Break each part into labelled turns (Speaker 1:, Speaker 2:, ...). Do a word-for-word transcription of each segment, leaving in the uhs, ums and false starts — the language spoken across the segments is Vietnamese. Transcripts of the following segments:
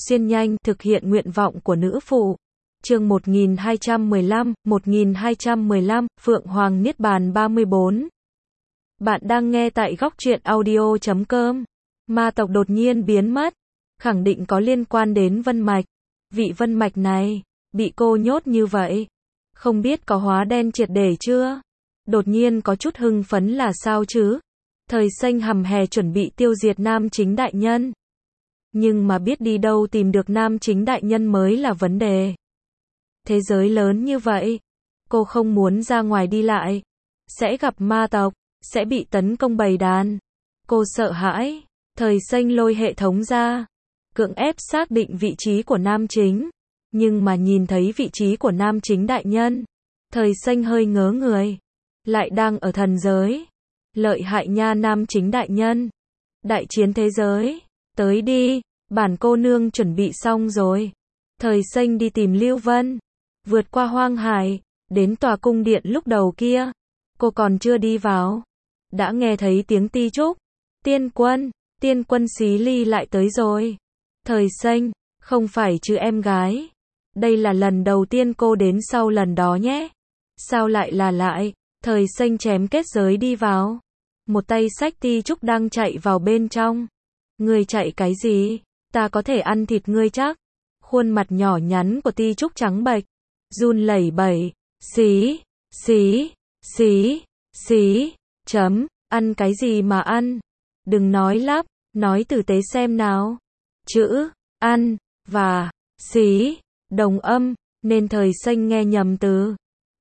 Speaker 1: xuyên nhanh, thực hiện nguyện vọng của nữ phụ. Chương một nghìn hai trăm mười lăm, một nghìn hai trăm mười lăm, Phượng Hoàng Niết Bàn ba mươi bốn. Bạn đang nghe tại góc truyện audio chấm com. Ma tộc đột nhiên biến mất, khẳng định có liên quan đến Vân Mạch. Vị Vân Mạch này, bị cô nhốt như vậy, không biết có hóa đen triệt để chưa? Đột nhiên có chút hưng phấn là sao chứ? Thời xanh hầm hè chuẩn bị tiêu diệt nam chính đại nhân. Nhưng mà biết đi đâu tìm được nam chính đại nhân mới là vấn đề. Thế giới lớn như vậy, cô không muốn ra ngoài đi lại, sẽ gặp ma tộc, sẽ bị tấn công bầy đàn. Cô sợ hãi, thời xanh lôi hệ thống ra, cưỡng ép xác định vị trí của nam chính. Nhưng mà nhìn thấy vị trí của nam chính đại nhân, thời xanh hơi ngớ người. Lại đang ở thần giới. Lợi hại nha nam chính đại nhân. Đại chiến thế giới. Tới đi, bản cô nương chuẩn bị xong rồi. Thời xanh đi tìm Lưu Vân. Vượt qua hoang hải, đến tòa cung điện lúc đầu kia. Cô còn chưa đi vào, đã nghe thấy tiếng ti trúc. Tiên quân, tiên quân Xí Ly lại tới rồi. Thời xanh, không phải chứ em gái. Đây là lần đầu tiên cô đến sau lần đó nhé. Sao lại là lại? Thời xanh chém kết giới đi vào. Một tay xách ti trúc đang chạy vào bên trong. Ngươi chạy cái gì? Ta có thể ăn thịt ngươi chắc. Khuôn mặt nhỏ nhắn của ti trúc trắng bệch, run lẩy bẩy. Xí, xí, xí, xí, chấm, ăn cái gì mà ăn? Đừng nói lắp, nói tử tế xem nào. Chữ, ăn, và, xí, đồng âm, nên thời xanh nghe nhầm từ.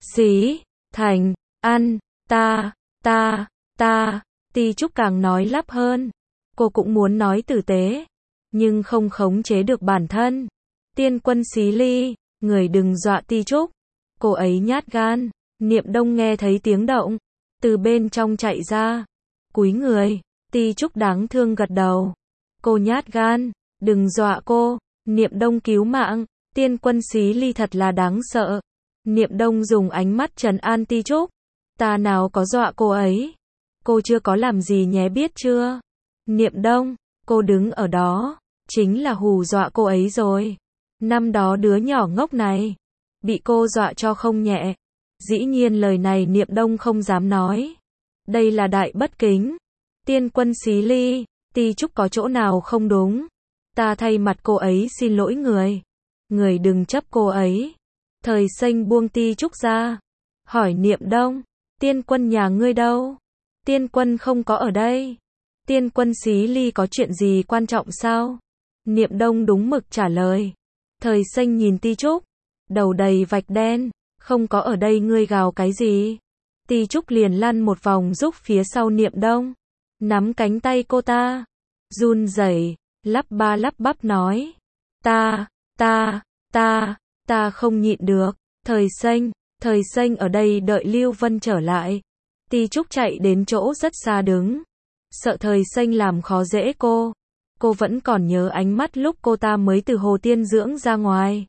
Speaker 1: Xí, thành, ăn, ta, ta, ta, ti trúc càng nói lắp hơn. Cô cũng muốn nói tử tế, nhưng không khống chế được bản thân. Tiên quân Xí Ly, người đừng dọa ti trúc. Cô ấy nhát gan. Niệm Đông nghe thấy tiếng động, từ bên trong chạy ra, cúi người. Ti trúc đáng thương gật đầu. Cô nhát gan, đừng dọa cô. Niệm Đông cứu mạng. Tiên quân Xí Ly thật là đáng sợ. Niệm Đông dùng ánh mắt trấn an ti trúc. Ta nào có dọa cô ấy. Cô chưa có làm gì nhé biết chưa. Niệm Đông, cô đứng ở đó, chính là hù dọa cô ấy rồi. Năm đó đứa nhỏ ngốc này, bị cô dọa cho không nhẹ. Dĩ nhiên lời này Niệm Đông không dám nói. Đây là đại bất kính. Tiên quân Xí Ly, ti trúc có chỗ nào không đúng. Ta thay mặt cô ấy xin lỗi người. Người đừng chấp cô ấy. Thời xanh buông ti trúc ra. Hỏi Niệm Đông, tiên quân nhà ngươi đâu? Tiên quân không có ở đây. Tiên quân Xí Ly có chuyện gì quan trọng sao? Niệm Đông đúng mực trả lời. Thời xanh nhìn ti trúc, đầu đầy vạch đen. Không có ở đây ngươi gào cái gì? Ti trúc liền lăn một vòng giúp phía sau Niệm Đông, nắm cánh tay cô ta, run rẩy, lắp ba lắp bắp nói. Ta, ta, ta, ta không nhịn được. Thời xanh, thời xanh ở đây đợi Lưu Vân trở lại. Ti trúc chạy đến chỗ rất xa đứng, sợ thời xanh làm khó dễ cô. Cô vẫn còn nhớ ánh mắt lúc cô ta mới từ hồ tiên dưỡng ra ngoài.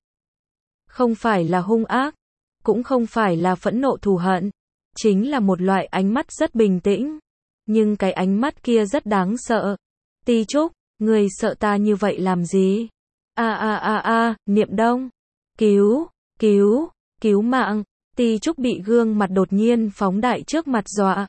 Speaker 1: Không phải là hung ác, cũng không phải là phẫn nộ thù hận, chính là một loại ánh mắt rất bình tĩnh. Nhưng cái ánh mắt kia rất đáng sợ. Ti trúc, người sợ ta như vậy làm gì? A a a a, Niệm Đông, cứu, cứu, cứu mạng. Ti trúc bị gương mặt đột nhiên phóng đại trước mặt dọa.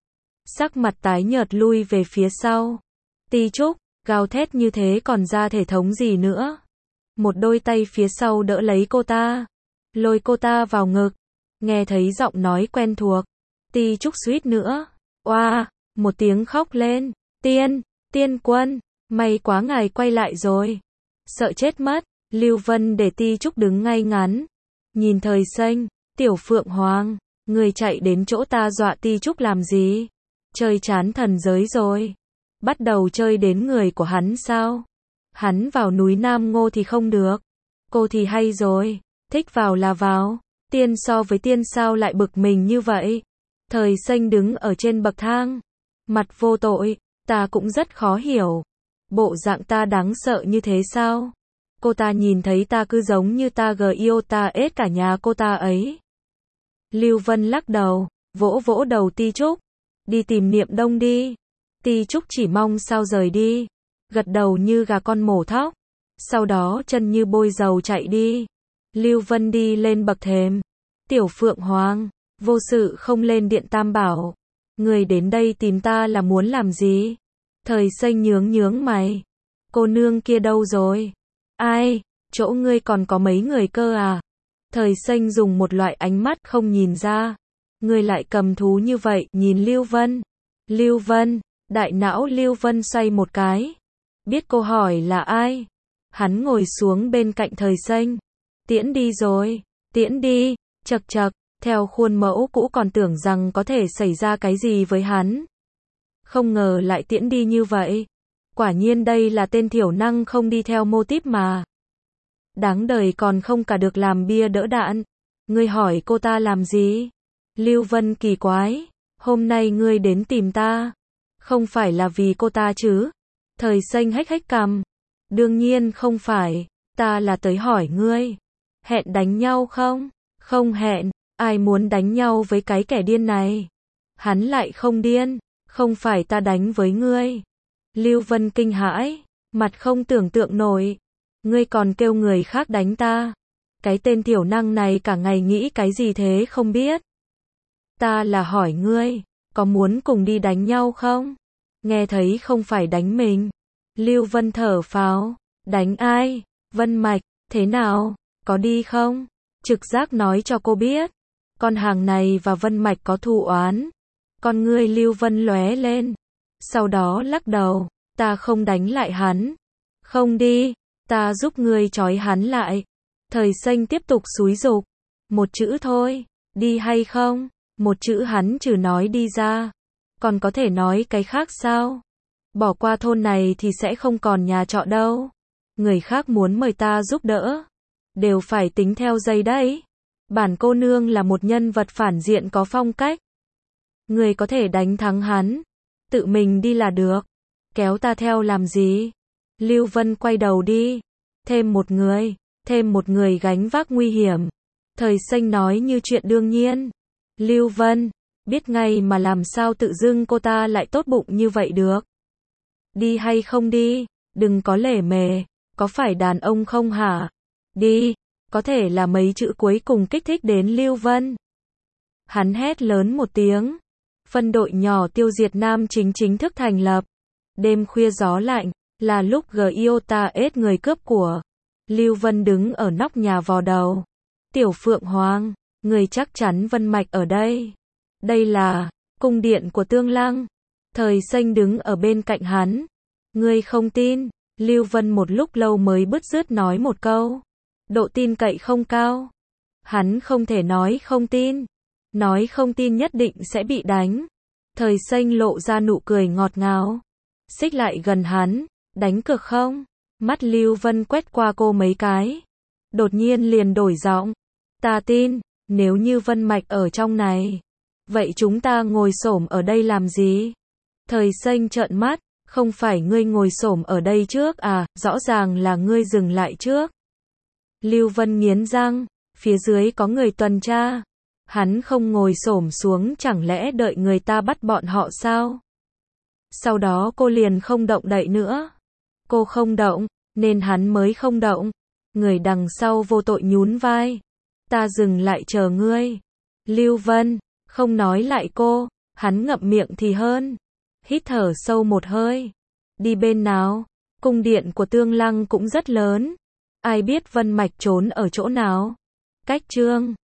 Speaker 1: Sắc mặt tái nhợt lui về phía sau. Ti trúc, gào thét như thế còn ra thể thống gì nữa. Một đôi tay phía sau đỡ lấy cô ta, lôi cô ta vào ngực. Nghe thấy giọng nói quen thuộc, ti trúc suýt nữa oa, một tiếng khóc lên. Tiên, tiên quân, may quá ngài quay lại rồi. Sợ chết mất. Lưu Vân để ti trúc đứng ngay ngắn, nhìn thời xanh. Tiểu Phượng Hoàng, người chạy đến chỗ ta dọa ti trúc làm gì? Chơi chán thần giới rồi, bắt đầu chơi đến người của hắn sao? Hắn vào núi Nam Ngô thì không được, cô thì hay rồi, thích vào là vào. Tiên so với tiên sao lại bực mình như vậy? Thời xanh đứng ở trên bậc thang, mặt vô tội. Ta cũng rất khó hiểu, bộ dạng ta đáng sợ như thế sao? Cô ta nhìn thấy ta cứ giống như ta gờ yêu ta ết cả nhà cô ta ấy. Lưu Vân lắc đầu, vỗ vỗ đầu ti trúc. Đi tìm Niệm Đông đi. Ti trúc chỉ mong sao rời đi, gật đầu như gà con mổ thóc. Sau đó chân như bôi dầu chạy đi. Lưu Vân đi lên bậc thềm. Tiểu Phượng Hoàng, vô sự không lên điện Tam Bảo. Người đến đây tìm ta là muốn làm gì? Thời Xanh nhướng nhướng mày. Cô nương kia đâu rồi? Ai? Chỗ ngươi còn có mấy người cơ à? Thời Xanh dùng một loại ánh mắt không nhìn ra. Ngươi lại cầm thú như vậy, nhìn Lưu Vân. Lưu Vân, đại não Lưu Vân xoay một cái. Biết cô hỏi là ai? Hắn ngồi xuống bên cạnh Thời Xanh. Tiễn đi rồi, tiễn đi, chật chật, theo khuôn mẫu cũ còn tưởng rằng có thể xảy ra cái gì với hắn. Không ngờ lại tiễn đi như vậy. Quả nhiên đây là tên thiểu năng không đi theo mô típ mà. Đáng đời còn không cả được làm bia đỡ đạn. Ngươi hỏi cô ta làm gì? Lưu Vân kỳ quái. Hôm nay ngươi đến tìm ta. Không phải là vì cô ta chứ? Thời Xanh hách hách cằm. Đương nhiên không phải. Ta là tới hỏi ngươi. Hẹn đánh nhau không? Không hẹn. Ai muốn đánh nhau với cái kẻ điên này? Hắn lại không điên. Không phải ta đánh với ngươi. Lưu Vân kinh hãi. Mặt không tưởng tượng nổi. Ngươi còn kêu người khác đánh ta. Cái tên thiểu năng này cả ngày nghĩ cái gì thế không biết. Ta là hỏi ngươi. Có muốn cùng đi đánh nhau không? Nghe thấy không phải đánh mình. Lưu Vân thở phào. Đánh ai? Vân Mạch, thế nào? Có đi không? Trực giác nói cho cô biết. Con hàng này và Vân Mạch có thù oán. Con ngươi Lưu Vân lóe lên. Sau đó lắc đầu. Ta không đánh lại hắn. Không đi. Ta giúp ngươi trói hắn lại. Thời Xanh tiếp tục xúi giục. Một chữ thôi. Đi hay không? Một chữ hắn trừ nói đi ra. Còn có thể nói cái khác sao? Bỏ qua thôn này thì sẽ không còn nhà trọ đâu. Người khác muốn mời ta giúp đỡ. Đều phải tính theo giây đấy. Bản cô nương là một nhân vật phản diện có phong cách. Người có thể đánh thắng hắn. Tự mình đi là được. Kéo ta theo làm gì? Lưu Vân quay đầu đi. Thêm một người. Thêm một người gánh vác nguy hiểm. Thời Xanh nói như chuyện đương nhiên. Lưu Vân. Biết ngay mà làm sao tự dưng cô ta lại tốt bụng như vậy được. Đi hay không đi? Đừng có lề mề. Có phải đàn ông không hả? Đi. Có thể là mấy chữ cuối cùng kích thích đến Lưu Vân. Hắn hét lớn một tiếng. Phân đội nhỏ tiêu diệt nam chính chính thức thành lập. Đêm khuya gió lạnh, là lúc Giota ết người cướp của. Lưu Vân đứng ở nóc nhà vò đầu. Tiểu Phượng Hoàng, người chắc chắn Vân Mạch ở đây. Đây là cung điện của Tương Lăng. Thời Xanh đứng ở bên cạnh hắn. Ngươi không tin? Lưu Vân một lúc lâu mới bứt rứt nói một câu. Độ tin cậy không cao. Hắn không thể nói không tin. Nói không tin nhất định sẽ bị đánh. Thời Xanh lộ ra nụ cười ngọt ngào. Xích lại gần hắn. Đánh cược không? Mắt Lưu Vân quét qua cô mấy cái. Đột nhiên liền đổi giọng. Ta tin. Nếu như Vân Mạch ở trong này. Vậy chúng ta ngồi xổm ở đây làm gì? Thời Xanh trợn mắt. Không phải ngươi ngồi xổm ở đây trước à? Rõ ràng là ngươi dừng lại trước. Lưu Vân nghiến răng. Phía dưới có người tuần tra. Hắn không ngồi xổm xuống chẳng lẽ đợi người ta bắt bọn họ sao? Sau đó cô liền không động đậy nữa. Cô không động, nên hắn mới không động. Người đằng sau vô tội nhún vai. Ta dừng lại chờ ngươi. Lưu Vân, không nói lại cô. Hắn ngậm miệng thì hơn. Hít thở sâu một hơi. Đi bên nào? Cung điện của Tương Lăng cũng rất lớn. Ai biết Vân Mạch trốn ở chỗ nào? Cách Trương